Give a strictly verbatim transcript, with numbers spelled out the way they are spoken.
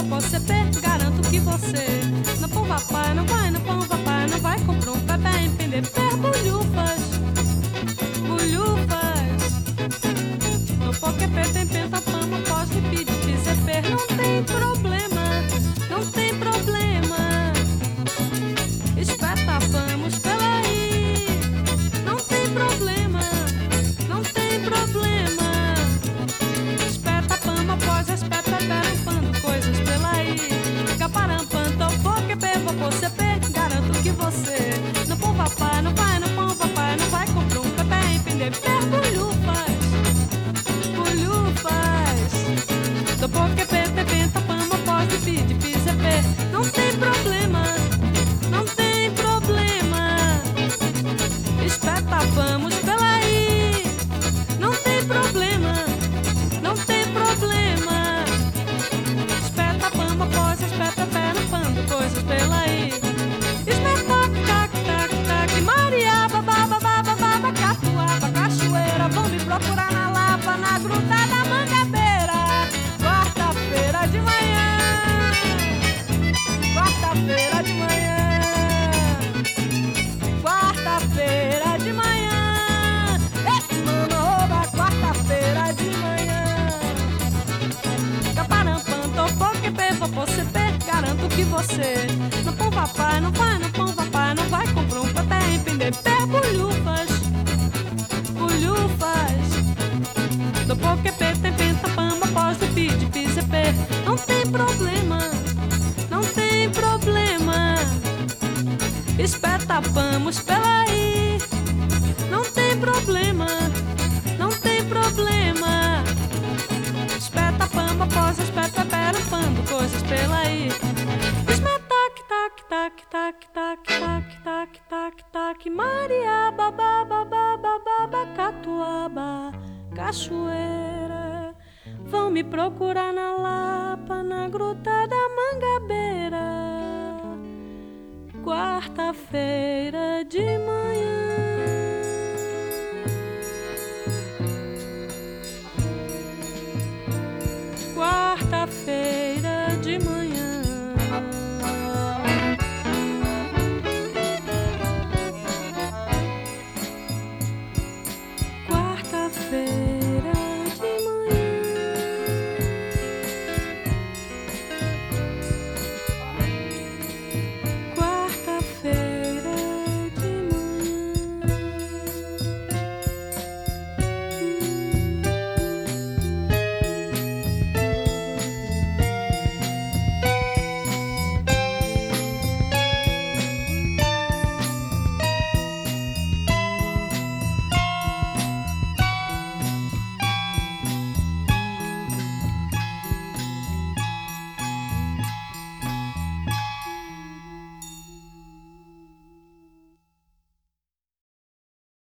você pé, garanto que você no pão papai, não vai no pão papai, não vai comprar um pé empreender pé, bolhufas, bolhufas. No poquepé tem penta, pama, pós, repide, pisa, pé, não tem problema, não tem problema. Espeta, vamos pela aí, não tem problema, não tem problema. Espeta, pama, pós, espeta, perampando coisas pela aí. Caparampando, poquepé, você pé, garanto que você no pão papai, não vai no pão papai, não vai comprar um pé empreender pé, bolhufas, bolhufas. Do poquepé, tem penta, pama, pós, repide, pisa, pé, não tem problema, não tem problema. Espeta, vamos pela aí, não tem problema, não tem problema. Espeta, pama, pós, espeta, pé, no pando, coisas pela aí. Espeta, tac, tac, tac, Maria, babá, babá, babá, catuaba, cachoeira, vão me procurar na Lapa, na Gruta da Mangabeira. Quarta-feira de manhã, quarta-feira de manhã, quarta-feira de manhã. Ei, mano, oba, quarta-feira de manhã. Caparampando, poquepé, você pé, garanto que você no pão papai, não vai no pão papai, não vai comprar um pé empreender pé, bolhufas, bolhufas. Do poquepé tem penta, pamba, pós, repide, pisa, pé, não tem problema, não tem problema. Espeta, vamos pela aí, não tem problema, não tem problema. Espeta, pamba, pós, espeta, pera, pando, coisas pela aí. Esmetac, tac, tac, tac, tac, tac, tac, tac, tac, Maria, babá, babá, babá, catuaba, cachoeira. Vão me procurar na Lapa, na Gruta da Mangabeira. Quarta-feira de manhã.